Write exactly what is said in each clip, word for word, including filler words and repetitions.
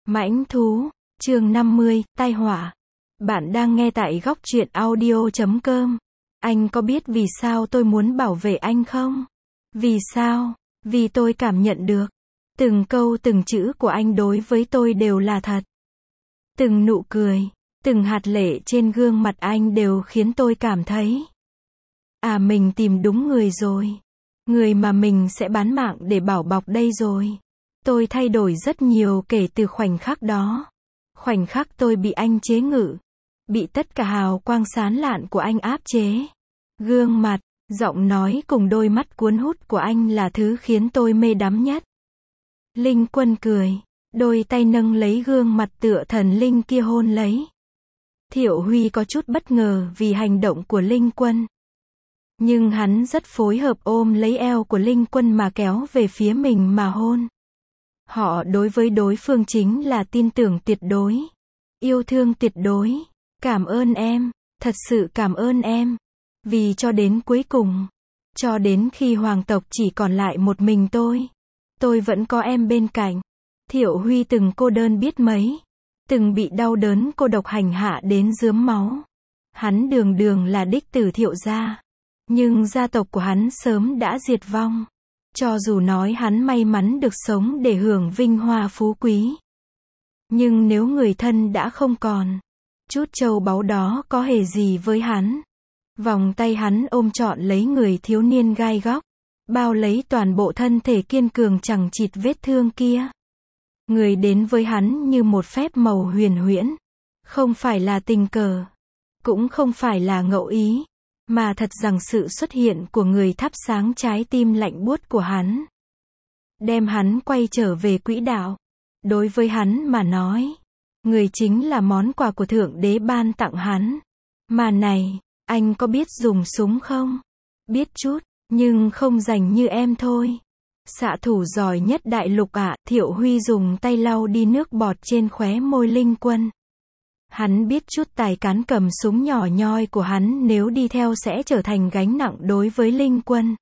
Mãnh thú, chương năm mươi, tai họa. Bạn đang nghe tại góc truyện audio chấm com. Anh có biết vì sao tôi muốn bảo vệ anh không? Vì sao? Vì tôi cảm nhận được. Từng câu từng chữ của anh đối với tôi đều là thật. Từng nụ cười, từng hạt lệ trên gương mặt anh đều khiến tôi cảm thấy. À, mình tìm đúng người rồi. Người mà mình sẽ bán mạng để bảo bọc đây rồi. Tôi thay đổi rất nhiều kể từ khoảnh khắc đó. Khoảnh khắc tôi bị anh chế ngự. Bị tất cả hào quang sáng lạn của anh áp chế. Gương mặt, giọng nói cùng đôi mắt cuốn hút của anh là thứ khiến tôi mê đắm nhất. Linh Quân cười. Đôi tay nâng lấy gương mặt tựa thần linh kia hôn lấy. Thiệu Huy có chút bất ngờ vì hành động của Linh Quân. Nhưng hắn rất phối hợp ôm lấy eo của Linh Quân mà kéo về phía mình mà hôn. Họ đối với đối phương chính là tin tưởng tuyệt đối. Yêu thương tuyệt đối. Cảm ơn em. Thật sự cảm ơn em. Vì cho đến cuối cùng. Cho đến khi hoàng tộc chỉ còn lại một mình tôi. Tôi vẫn có em bên cạnh. Thiệu Huy từng cô đơn biết mấy. Từng bị đau đớn cô độc hành hạ đến rướm máu. Hắn đường đường là đích tử Thiệu gia. Nhưng gia tộc của hắn sớm đã diệt vong. Cho dù nói hắn may mắn được sống để hưởng vinh hoa phú quý. Nhưng nếu người thân đã không còn. Chút châu báu đó có hề gì với hắn. Vòng tay hắn ôm trọn lấy người thiếu niên gai góc. Bao lấy toàn bộ thân thể kiên cường chẳng chịt vết thương kia. Người đến với hắn như một phép màu huyền huyễn. Không phải là tình cờ. Cũng không phải là ngẫu ý. Mà thật rằng sự xuất hiện của người thắp sáng trái tim lạnh buốt của hắn. Đem hắn quay trở về quỹ đạo. Đối với hắn mà nói. Người chính là món quà của Thượng Đế ban tặng hắn. Mà này, anh có biết dùng súng không? Biết chút, nhưng không rành như em thôi. Xạ thủ giỏi nhất đại lục ạ. Thiệu Huy dùng tay lau đi nước bọt trên khóe môi Linh Quân. Hắn biết chút tài cán cầm súng nhỏ nhoi của hắn nếu đi theo sẽ trở thành gánh nặng đối với Linh Quân.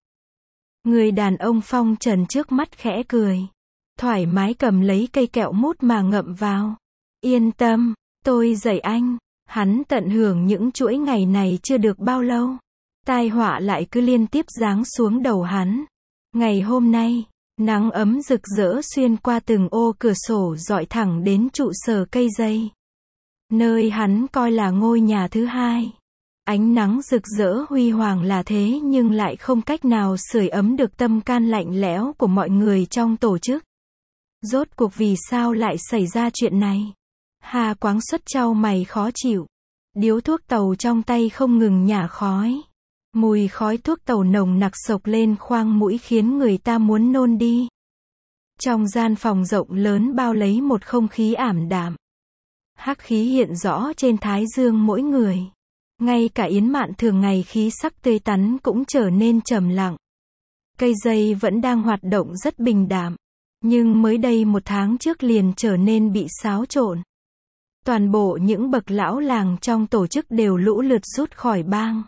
Người đàn ông phong trần trước mắt khẽ cười. Thoải mái cầm lấy cây kẹo mút mà ngậm vào. Yên tâm, tôi dạy anh. Hắn tận hưởng những chuỗi ngày này chưa được bao lâu. Tai họa lại cứ liên tiếp giáng xuống đầu hắn. Ngày hôm nay, nắng ấm rực rỡ xuyên qua từng ô cửa sổ dọi thẳng đến trụ sở cây dây. Nơi hắn coi là ngôi nhà thứ hai. Ánh nắng rực rỡ huy hoàng là thế nhưng lại không cách nào sưởi ấm được tâm can lạnh lẽo của mọi người trong tổ chức. Rốt cuộc vì sao lại xảy ra chuyện này? Hà Quáng Xuất chau mày khó chịu. Điếu thuốc tàu trong tay không ngừng nhả khói. Mùi khói thuốc tàu nồng nặc sộc lên khoang mũi khiến người ta muốn nôn đi. Trong gian phòng rộng lớn bao lấy một không khí ảm đạm. Hắc khí hiện rõ trên thái dương mỗi người. Ngay cả Yến Mạn thường ngày khí sắc tươi tắn cũng trở nên trầm lặng. Cây dây vẫn đang hoạt động rất bình đạm. Nhưng mới đây một tháng trước liền trở nên bị xáo trộn. Toàn bộ những bậc lão làng trong tổ chức đều lũ lượt rút khỏi bang.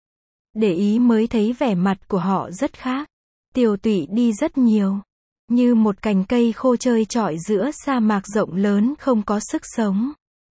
Để ý mới thấy vẻ mặt của họ rất khác. Tiều tụy đi rất nhiều. Như một cành cây khô trơ trọi giữa sa mạc rộng lớn không có sức sống.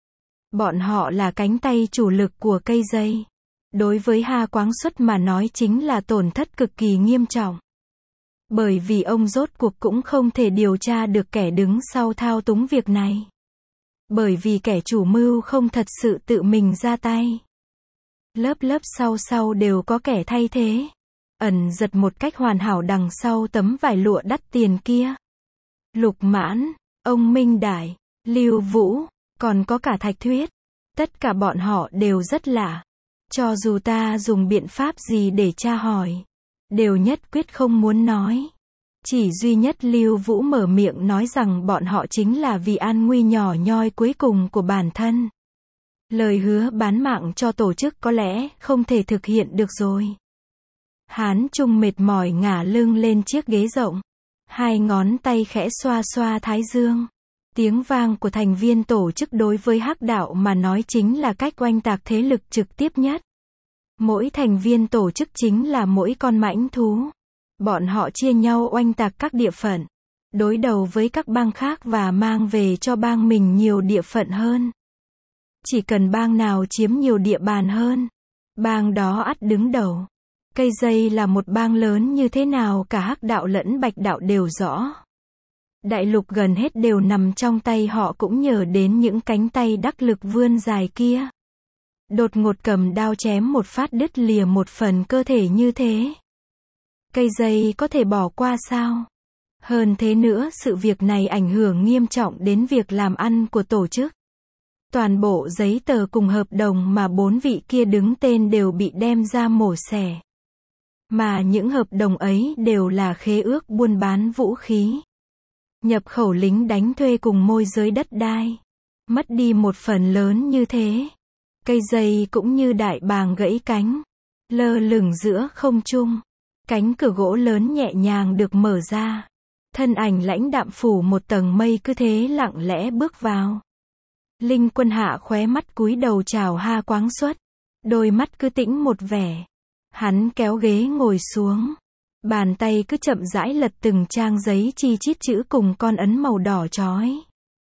Bọn họ là cánh tay chủ lực của cây dây. Đối với Hà Quáng Xuất mà nói chính là tổn thất cực kỳ nghiêm trọng. Bởi vì ông rốt cuộc cũng không thể điều tra được kẻ đứng sau thao túng việc này. Bởi vì kẻ chủ mưu không thật sự tự mình ra tay. Lớp lớp sau sau đều có kẻ thay thế. Ẩn giật một cách hoàn hảo đằng sau tấm vải lụa đắt tiền kia. Lục Mãn, ông Minh Đại, Lưu Vũ, còn có cả Thạch Thuyết. Tất cả bọn họ đều rất lạ. Cho dù ta dùng biện pháp gì để tra hỏi, đều nhất quyết không muốn nói. Chỉ duy nhất Lưu Vũ mở miệng nói rằng bọn họ chính là vì an nguy nhỏ nhoi cuối cùng của bản thân. Lời hứa bán mạng cho tổ chức có lẽ không thể thực hiện được rồi. Hán Trung mệt mỏi ngả lưng lên chiếc ghế rộng. Hai ngón tay khẽ xoa xoa thái dương. Tiếng vang của thành viên tổ chức đối với Hắc đạo mà nói chính là cách oanh tạc thế lực trực tiếp nhất. Mỗi thành viên tổ chức chính là mỗi con mãnh thú. Bọn họ chia nhau oanh tạc các địa phận. đối đầu với các bang khác và mang về cho bang mình nhiều địa phận hơn. Chỉ cần bang nào chiếm nhiều địa bàn hơn, bang đó ắt đứng đầu. Cây dây là một bang lớn như thế nào cả Hắc đạo lẫn Bạch đạo đều rõ. Đại lục gần hết đều nằm trong tay họ cũng nhờ đến những cánh tay đắc lực vươn dài kia. Đột ngột cầm đao chém một phát đứt lìa một phần cơ thể như thế. Cây dây có thể bỏ qua sao? Hơn thế nữa, sự việc này ảnh hưởng nghiêm trọng đến việc làm ăn của tổ chức. Toàn bộ giấy tờ cùng hợp đồng mà bốn vị kia đứng tên đều bị đem ra mổ xẻ. Mà những hợp đồng ấy đều là khế ước buôn bán vũ khí, nhập khẩu lính đánh thuê cùng môi giới đất đai. Mất đi một phần lớn như thế. Cây dây cũng như đại bàng gãy cánh, lơ lửng giữa không trung. Cánh cửa gỗ lớn nhẹ nhàng được mở ra. Thân ảnh lãnh đạm phủ một tầng mây cứ thế lặng lẽ bước vào. Linh Quân hạ khóe mắt cúi đầu chào ha quáng xuất. Đôi mắt cứ tĩnh một vẻ. Hắn kéo ghế ngồi xuống. Bàn tay cứ chậm rãi lật từng trang giấy chi chít chữ cùng con ấn màu đỏ chói.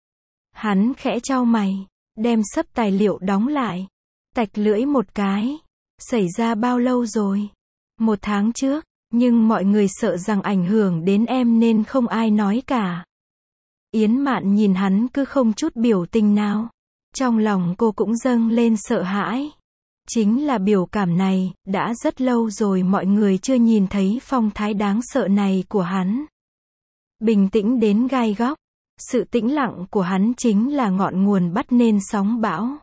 Hắn khẽ chau mày, đem sấp tài liệu đóng lại. Tạch lưỡi một cái. Xảy ra bao lâu rồi? Một tháng trước, nhưng mọi người sợ rằng ảnh hưởng đến em nên không ai nói cả. Yến Mạn nhìn hắn cứ không chút biểu tình nào. Trong lòng cô cũng dâng lên sợ hãi. Chính là biểu cảm này, đã rất lâu rồi mọi người chưa nhìn thấy phong thái đáng sợ này của hắn. Bình tĩnh đến gai góc. Sự tĩnh lặng của hắn chính là ngọn nguồn bắt nên sóng bão.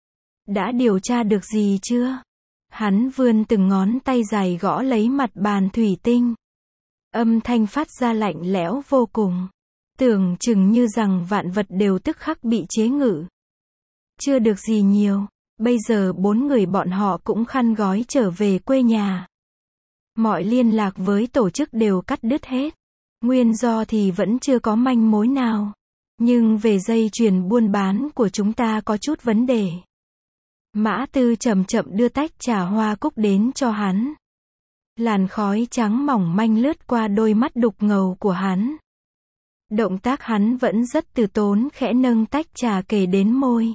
Đã điều tra được gì chưa? Hắn vươn từng ngón tay dài gõ lấy mặt bàn thủy tinh. Âm thanh phát ra lạnh lẽo vô cùng. Tưởng chừng như rằng vạn vật đều tức khắc bị chế ngự. Chưa được gì nhiều. Bây giờ bốn người bọn họ cũng khăn gói trở về quê nhà. Mọi liên lạc với tổ chức đều cắt đứt hết. Nguyên do thì vẫn chưa có manh mối nào. Nhưng về dây chuyền buôn bán của chúng ta có chút vấn đề. Mã Tư chậm chậm đưa tách trà hoa cúc đến cho hắn. Làn khói trắng mỏng manh lướt qua đôi mắt đục ngầu của hắn. Động tác hắn vẫn rất từ tốn khẽ nâng tách trà kề đến môi.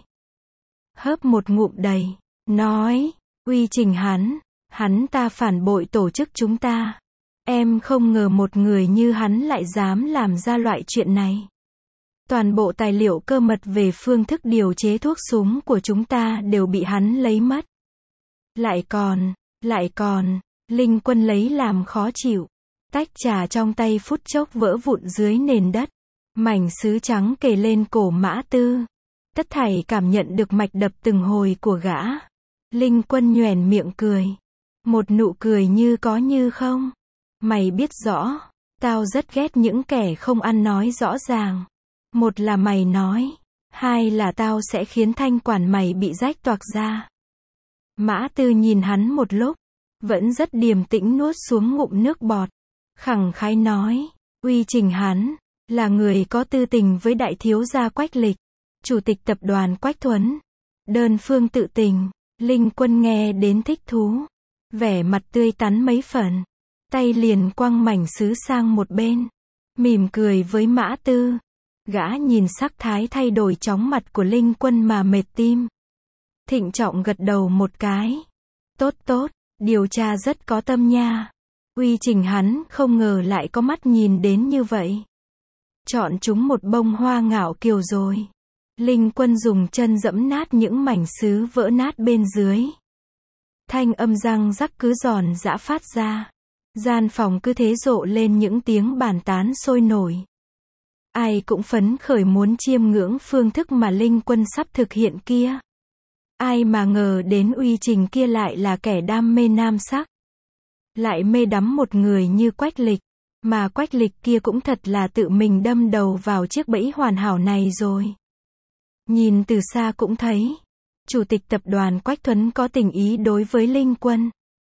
Hớp một ngụm đầy, nói, uy Trình hắn, hắn ta phản bội tổ chức chúng ta. Em không ngờ một người như hắn lại dám làm ra loại chuyện này. Toàn bộ tài liệu cơ mật về phương thức điều chế thuốc súng của chúng ta đều bị hắn lấy mất. Lại còn, lại còn, Linh Quân lấy làm khó chịu. Tách trà trong tay phút chốc vỡ vụn dưới nền đất. Mảnh sứ trắng kề lên cổ Mã Tư. Tất thảy cảm nhận được mạch đập từng hồi của gã. Linh Quân nhoẻn miệng cười. Một nụ cười như có như không. Mày biết rõ, tao rất ghét những kẻ không ăn nói rõ ràng. Một là mày nói, hai là tao sẽ khiến thanh quản mày bị rách toạc ra. Mã Tư nhìn hắn một lúc, vẫn rất điềm tĩnh nuốt xuống ngụm nước bọt. Khẳng khái nói, uy Trình hắn, là người có tư tình với đại thiếu gia Quách Lịch, chủ tịch tập đoàn Quách Thuấn. Đơn phương tự tình, Linh Quân nghe đến thích thú. Vẻ mặt tươi tắn mấy phần. Tay liền quăng mảnh sứ sang một bên. Mỉm cười với Mã Tư. Gã nhìn sắc thái thay đổi chóng mặt của Linh Quân mà mệt tim. Thịnh trọng gật đầu một cái. Tốt tốt, điều tra rất có tâm nha. Uy Trình hắn không ngờ lại có mắt nhìn đến như vậy. Chọn chúng một bông hoa ngạo kiều rồi. Linh Quân dùng chân dẫm nát những mảnh sứ vỡ nát bên dưới. Thanh âm răng rắc cứ giòn giã phát ra. Gian phòng cứ thế rộ lên những tiếng bàn tán sôi nổi. Ai cũng phấn khởi muốn chiêm ngưỡng phương thức mà Linh Quân sắp thực hiện kia. Ai mà ngờ đến uy Trình kia lại là kẻ đam mê nam sắc. Lại mê đắm một người như Quách Lịch. Mà Quách Lịch kia cũng thật là tự mình đâm đầu vào chiếc bẫy hoàn hảo này rồi. Nhìn từ xa cũng thấy. Chủ tịch tập đoàn Quách Thuấn có tình ý đối với Linh Quân.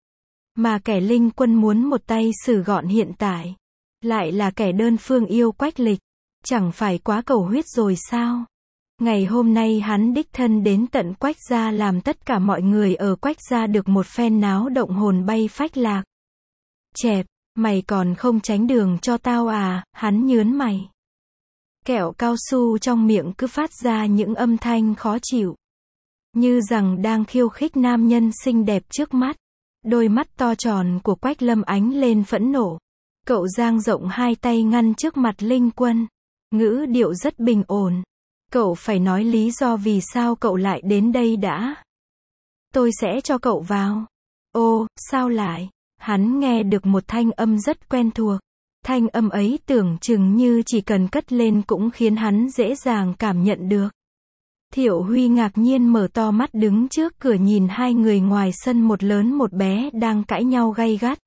Mà kẻ Linh Quân muốn một tay xử gọn hiện tại. Lại là kẻ đơn phương yêu Quách Lịch. Chẳng phải quá cầu huyết rồi sao? Ngày hôm nay hắn đích thân đến tận Quách gia làm tất cả mọi người ở Quách gia được một phen náo động hồn bay phách lạc. Chẹp, Mày còn không tránh đường cho tao à, hắn nhớn mày. Kẹo cao su trong miệng cứ phát ra những âm thanh khó chịu. Như rằng đang khiêu khích nam nhân xinh đẹp trước mắt. Đôi mắt to tròn của Quách Lâm ánh lên phẫn nộ. Cậu dang rộng hai tay ngăn trước mặt Linh Quân. Ngữ điệu rất bình ổn. Cậu phải nói lý do vì sao cậu lại đến đây đã. Tôi sẽ cho cậu vào. Ô, sao lại? Hắn nghe được một thanh âm rất quen thuộc. Thanh âm ấy tưởng chừng như chỉ cần cất lên cũng khiến hắn dễ dàng cảm nhận được. Thiệu Huy ngạc nhiên mở to mắt đứng trước cửa nhìn hai người ngoài sân một lớn một bé đang cãi nhau gay gắt.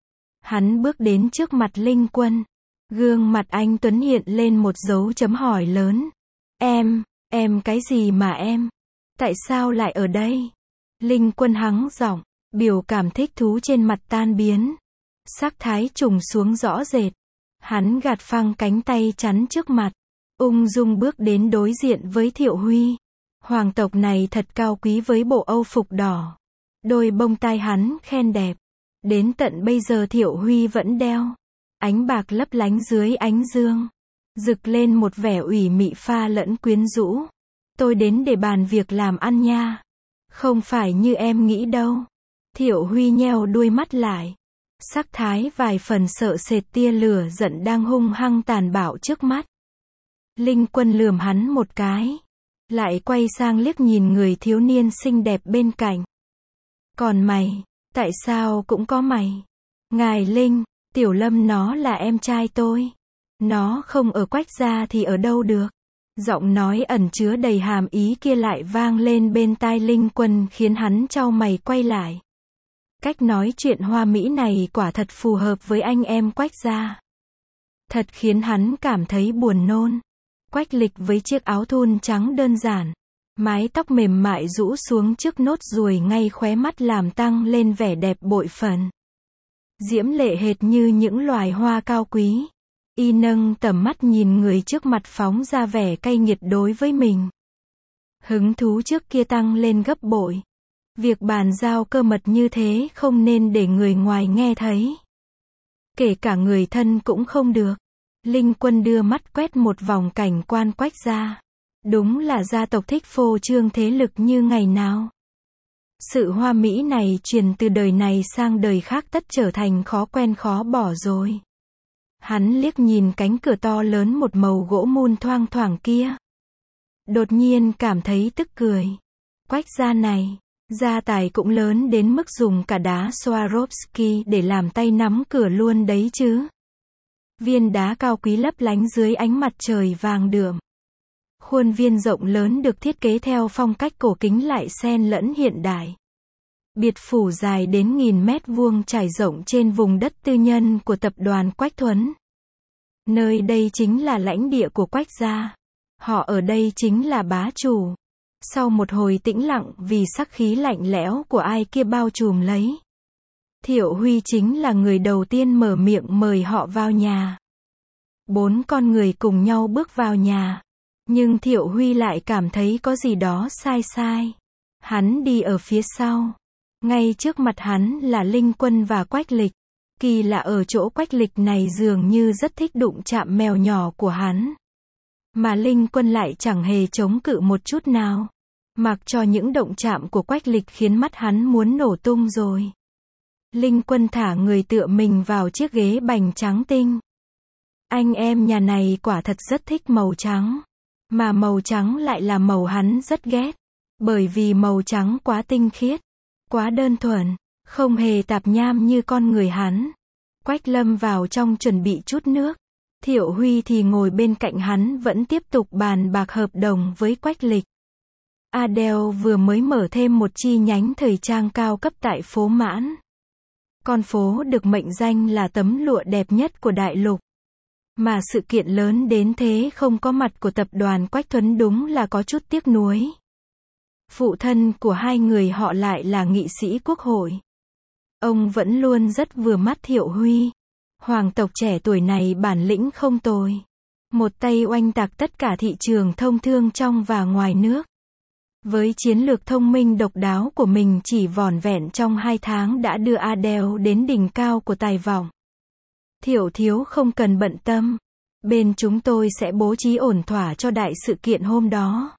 Hắn bước đến trước mặt Linh Quân. Gương mặt anh Tuấn hiện lên một dấu chấm hỏi lớn. Em, em cái gì mà em? Tại sao lại ở đây? Linh Quân hắng giọng, biểu cảm thích thú trên mặt tan biến. Sắc thái trùng xuống rõ rệt. Hắn gạt phăng cánh tay chắn trước mặt. Ung dung bước đến đối diện với Thiệu Huy. Hoàng tộc này thật cao quý với bộ âu phục đỏ. Đôi bông tai hắn khen đẹp. Đến tận bây giờ Thiệu Huy vẫn đeo. Ánh bạc lấp lánh dưới ánh dương. Rực lên một vẻ ủy mị pha lẫn quyến rũ. Tôi đến để bàn việc làm ăn nha. Không phải như em nghĩ đâu. Thiệu Huy nheo đuôi mắt lại. Sắc thái vài phần sợ sệt tia lửa giận đang hung hăng tàn bạo trước mắt. Linh Quân lườm hắn một cái. Lại quay sang liếc nhìn người thiếu niên xinh đẹp bên cạnh. Còn mày, tại sao cũng có mày? Ngài Linh, Tiểu Lâm nó là em trai tôi. Nó không ở Quách gia thì ở đâu được. Giọng nói ẩn chứa đầy hàm ý kia lại vang lên bên tai Linh Quân khiến hắn chau mày quay lại. Cách nói chuyện hoa mỹ này quả thật phù hợp với anh em Quách gia. Thật khiến hắn cảm thấy buồn nôn. Quách Lịch với chiếc áo thun trắng đơn giản. Mái tóc mềm mại rũ xuống trước nốt ruồi ngay khóe mắt làm tăng lên vẻ đẹp bội phần. Diễm lệ hệt như những loài hoa cao quý. Y nâng tầm mắt nhìn người trước mặt phóng ra vẻ cay nghiệt đối với mình. Hứng thú trước kia tăng lên gấp bội. Việc bàn giao cơ mật như thế không nên để người ngoài nghe thấy. Kể cả người thân cũng không được. Linh Quân đưa mắt quét một vòng cảnh quan Quách gia. Đúng là gia tộc thích phô trương thế lực như ngày nào. Sự hoa mỹ này truyền từ đời này sang đời khác tất trở thành khó quen khó bỏ rồi. Hắn liếc nhìn cánh cửa to lớn một màu gỗ mun thoang thoảng kia. Đột nhiên cảm thấy tức cười. Quách gia này, gia tài cũng lớn đến mức dùng cả đá Swarovski để làm tay nắm cửa luôn đấy chứ. Viên đá cao quý lấp lánh dưới ánh mặt trời vàng đượm. Khuôn viên rộng lớn được thiết kế theo phong cách cổ kính lại xen lẫn hiện đại. Biệt phủ dài đến nghìn mét vuông trải rộng trên vùng đất tư nhân của tập đoàn Quách Thuấn. Nơi đây chính là lãnh địa của Quách gia. Họ ở đây chính là bá chủ. Sau một hồi tĩnh lặng vì sắc khí lạnh lẽo của ai kia bao trùm lấy. Thiệu Huy chính là người đầu tiên mở miệng mời họ vào nhà. Bốn con người cùng nhau bước vào nhà. Nhưng Thiệu Huy lại cảm thấy có gì đó sai sai. Hắn đi ở phía sau. Ngay trước mặt hắn là Linh Quân và Quách Lịch. Kỳ lạ ở chỗ Quách Lịch này dường như rất thích đụng chạm mèo nhỏ của hắn. Mà Linh Quân lại chẳng hề chống cự một chút nào. Mặc cho những động chạm của Quách Lịch khiến mắt hắn muốn nổ tung rồi. Linh Quân thả người tựa mình vào chiếc ghế bành trắng tinh. Anh em nhà này quả thật rất thích màu trắng. Mà màu trắng lại là màu hắn rất ghét. Bởi vì màu trắng quá tinh khiết, quá đơn thuần, không hề tạp nham như con người hắn. Quách Lâm vào trong chuẩn bị chút nước. Thiệu Huy thì ngồi bên cạnh hắn vẫn tiếp tục bàn bạc hợp đồng với Quách Lịch. Adele vừa mới mở thêm một chi nhánh thời trang cao cấp tại phố Mãn. Con phố được mệnh danh là tấm lụa đẹp nhất của đại lục. Mà sự kiện lớn đến thế không có mặt của tập đoàn Quách Thuấn đúng là có chút tiếc nuối. Phụ thân của hai người họ lại là nghị sĩ quốc hội. Ông vẫn luôn rất vừa mắt Thiệu Huy. Hoàng tộc trẻ tuổi này bản lĩnh không tồi. Một tay oanh tạc tất cả thị trường thông thương trong và ngoài nước. Với chiến lược thông minh độc đáo của mình chỉ vỏn vẹn trong hai tháng đã đưa Adele đến đỉnh cao của tài vọng. Thiệu thiếu không cần bận tâm. Bên chúng tôi sẽ bố trí ổn thỏa cho đại sự kiện hôm đó.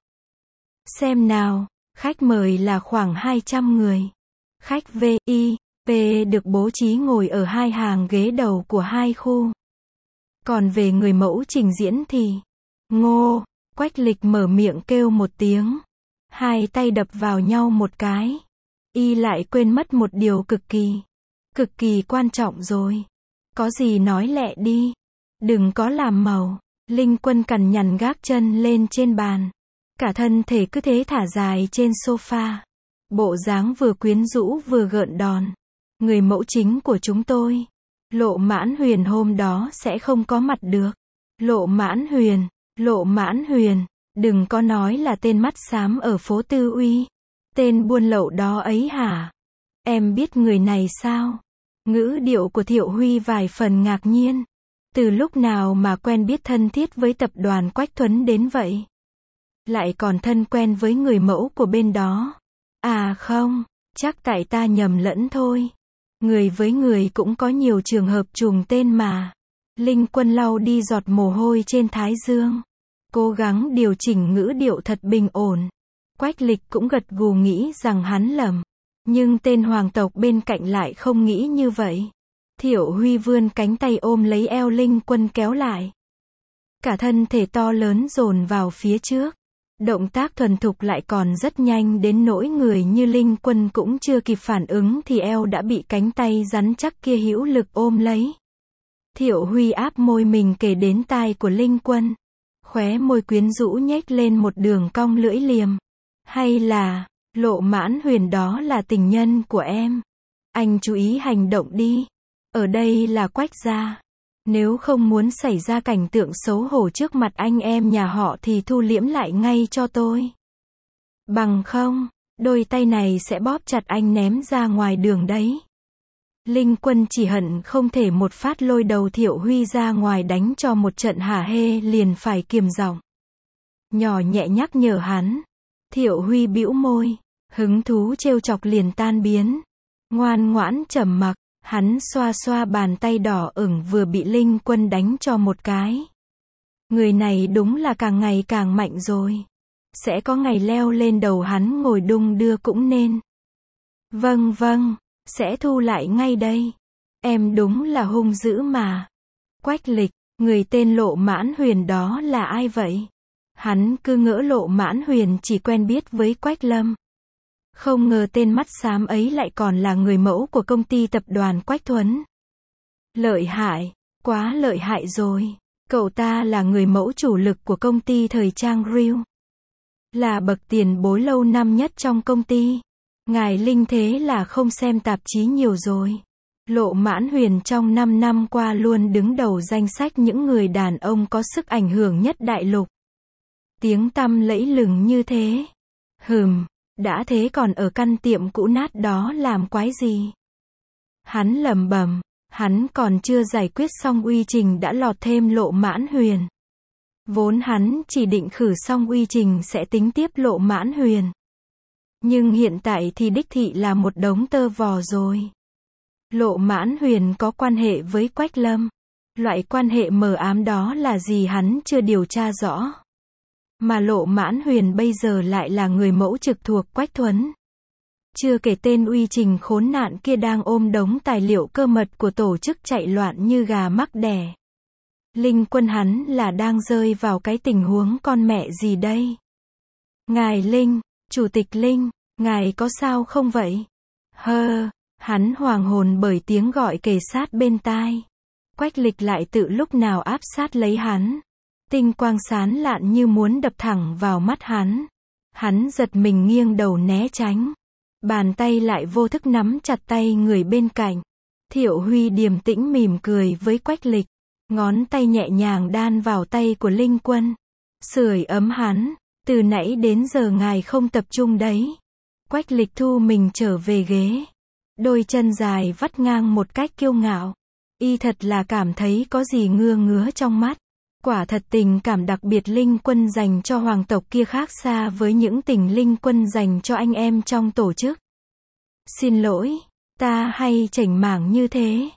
Xem nào, khách mời là khoảng hai trăm người. Khách vê i pê được bố trí ngồi ở hai hàng ghế đầu của hai khu. Còn về người mẫu trình diễn thì, Ngô, Quách Lịch mở miệng kêu một tiếng. Hai tay đập vào nhau một cái. Y lại quên mất một điều cực kỳ, cực kỳ quan trọng rồi. Có gì nói lẹ đi. Đừng có làm màu. Linh Quân cằn nhằn gác chân lên trên bàn. Cả thân thể cứ thế thả dài trên sofa. Bộ dáng vừa quyến rũ vừa gợn đòn. Người mẫu chính của chúng tôi, Lộ Mãn Huyền hôm đó sẽ không có mặt được. Lộ Mãn Huyền, Lộ Mãn Huyền, đừng có nói là tên mắt xám ở phố Tư Uy. Tên buôn lậu đó ấy hả? Em biết người này sao? Ngữ điệu của Thiệu Huy vài phần ngạc nhiên. Từ lúc nào mà quen biết thân thiết với tập đoàn Quách Thuấn đến vậy? Lại còn thân quen với người mẫu của bên đó. À không, chắc tại ta nhầm lẫn thôi. Người với người cũng có nhiều trường hợp trùng tên mà. Linh Quân lau đi giọt mồ hôi trên thái dương. Cố gắng điều chỉnh ngữ điệu thật bình ổn. Quách Lịch cũng gật gù nghĩ rằng hắn lầm. Nhưng tên hoàng tộc bên cạnh lại không nghĩ như vậy. Thiệu Huy vươn cánh tay ôm lấy eo Linh Quân kéo lại. Cả thân thể to lớn dồn vào phía trước. Động tác thuần thục lại còn rất nhanh đến nỗi người như Linh Quân cũng chưa kịp phản ứng thì eo đã bị cánh tay rắn chắc kia hữu lực ôm lấy. Thiệu Huy áp môi mình kề đến tai của Linh Quân. Khóe môi quyến rũ nhếch lên một đường cong lưỡi liềm. Hay là, Lộ Mãn Huyền đó là tình nhân của em? Anh chú ý hành động đi. Ở đây là Quách gia. Nếu không muốn xảy ra cảnh tượng xấu hổ trước mặt anh em nhà họ thì thu liễm lại ngay cho tôi. Bằng không, đôi tay này sẽ bóp chặt anh ném ra ngoài đường đấy. Linh Quân chỉ hận không thể một phát lôi đầu Thiệu Huy ra ngoài đánh cho một trận hả hê liền phải kiềm giọng. Nhỏ nhẹ nhắc nhở hắn. Thiệu Huy bĩu môi, hứng thú trêu chọc liền tan biến. Ngoan ngoãn trầm mặc. Hắn xoa xoa bàn tay đỏ ửng vừa bị Linh Quân đánh cho một cái. Người này đúng là càng ngày càng mạnh rồi. Sẽ có ngày leo lên đầu hắn ngồi đung đưa cũng nên. Vâng vâng, sẽ thu lại ngay đây. Em đúng là hung dữ mà. Quách Lịch, người tên Lộ Mãn Huyền đó là ai vậy? Hắn cứ ngỡ Lộ Mãn Huyền chỉ quen biết với Quách Lâm. Không ngờ tên mắt xám ấy lại còn là người mẫu của công ty tập đoàn Quách Thuấn. Lợi hại, quá lợi hại rồi. Cậu ta là người mẫu chủ lực của công ty thời trang Grill. Là bậc tiền bối lâu năm nhất trong công ty. Ngài Linh thế là không xem tạp chí nhiều rồi. Lộ Mãn Huyền trong năm năm qua luôn đứng đầu danh sách những người đàn ông có sức ảnh hưởng nhất đại lục. Tiếng tăm lẫy lừng như thế. Hừm. Đã thế còn ở căn tiệm cũ nát đó làm quái gì? Hắn lẩm bẩm, hắn còn chưa giải quyết xong uy trình đã lọt thêm Lộ Mãn Huyền. Vốn hắn chỉ định khử xong uy trình sẽ tính tiếp Lộ Mãn Huyền. Nhưng hiện tại thì đích thị là một đống tơ vò rồi. Lộ Mãn Huyền có quan hệ với Quách Lâm. Loại quan hệ mờ ám đó là gì hắn chưa điều tra rõ. Mà Lộ Mãn Huyền bây giờ lại là người mẫu trực thuộc Quách Thuấn. Chưa kể tên uy trình khốn nạn kia đang ôm đống tài liệu cơ mật của tổ chức chạy loạn như gà mắc đẻ. Linh Quân hắn là đang rơi vào cái tình huống con mẹ gì đây? Ngài Linh, Chủ tịch Linh, ngài có sao không vậy? Hơ, hắn hoàng hồn bởi tiếng gọi kề sát bên tai. Quách Lịch lại tự lúc nào áp sát lấy hắn. Tinh quang sáng lạn như muốn đập thẳng vào mắt hắn. Hắn giật mình nghiêng đầu né tránh. Bàn tay lại vô thức nắm chặt tay người bên cạnh. Thiệu Huy điềm tĩnh mỉm cười với Quách Lịch. Ngón tay nhẹ nhàng đan vào tay của Linh Quân. Sưởi ấm hắn. Từ nãy đến giờ ngài không tập trung đấy. Quách Lịch thu mình trở về ghế. Đôi chân dài vắt ngang một cách kiêu ngạo. Y thật là cảm thấy có gì ngưa ngứa trong mắt. Quả thật tình cảm đặc biệt Linh Quân dành cho hoàng tộc kia khác xa với những tình Linh Quân dành cho anh em trong tổ chức. Xin lỗi, ta hay chảnh mảng như thế.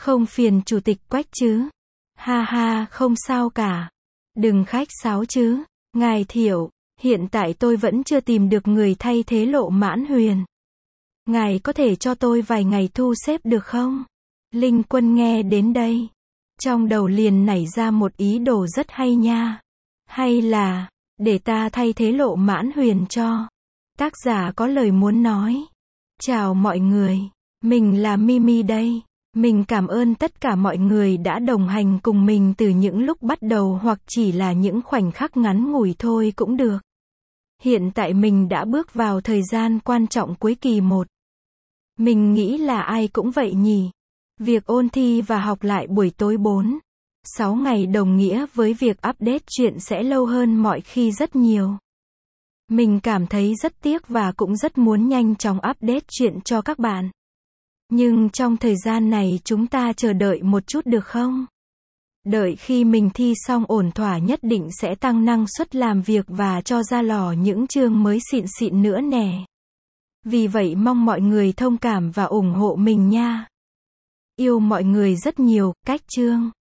Không phiền chủ tịch Quách chứ? Ha ha, không sao cả. Đừng khách sáo chứ. Ngài Thiệu, hiện tại tôi vẫn chưa tìm được người thay thế Lộ Mãn Huyền. Ngài có thể cho tôi vài ngày thu xếp được không? Linh Quân nghe đến đây, trong đầu liền nảy ra một ý đồ rất hay nha. Hay là, để ta thay thế Lộ Mãn Huyền cho. Tác giả có lời muốn nói. Chào mọi người, mình là Mimi đây. Mình cảm ơn tất cả mọi người đã đồng hành cùng mình từ những lúc bắt đầu hoặc chỉ là những khoảnh khắc ngắn ngủi thôi cũng được. Hiện tại mình đã bước vào thời gian quan trọng cuối kỳ một. Mình nghĩ là ai cũng vậy nhỉ. Việc ôn thi và học lại buổi tối bốn, sáu ngày đồng nghĩa với việc update chuyện sẽ lâu hơn mọi khi rất nhiều. Mình cảm thấy rất tiếc và cũng rất muốn nhanh chóng update chuyện cho các bạn. Nhưng trong thời gian này chúng ta chờ đợi một chút được không? Đợi khi mình thi xong ổn thỏa nhất định sẽ tăng năng suất làm việc và cho ra lò những chương mới xịn xịn nữa nè. Vì vậy mong mọi người thông cảm và ủng hộ mình nha. Yêu mọi người rất nhiều, Cách Chương.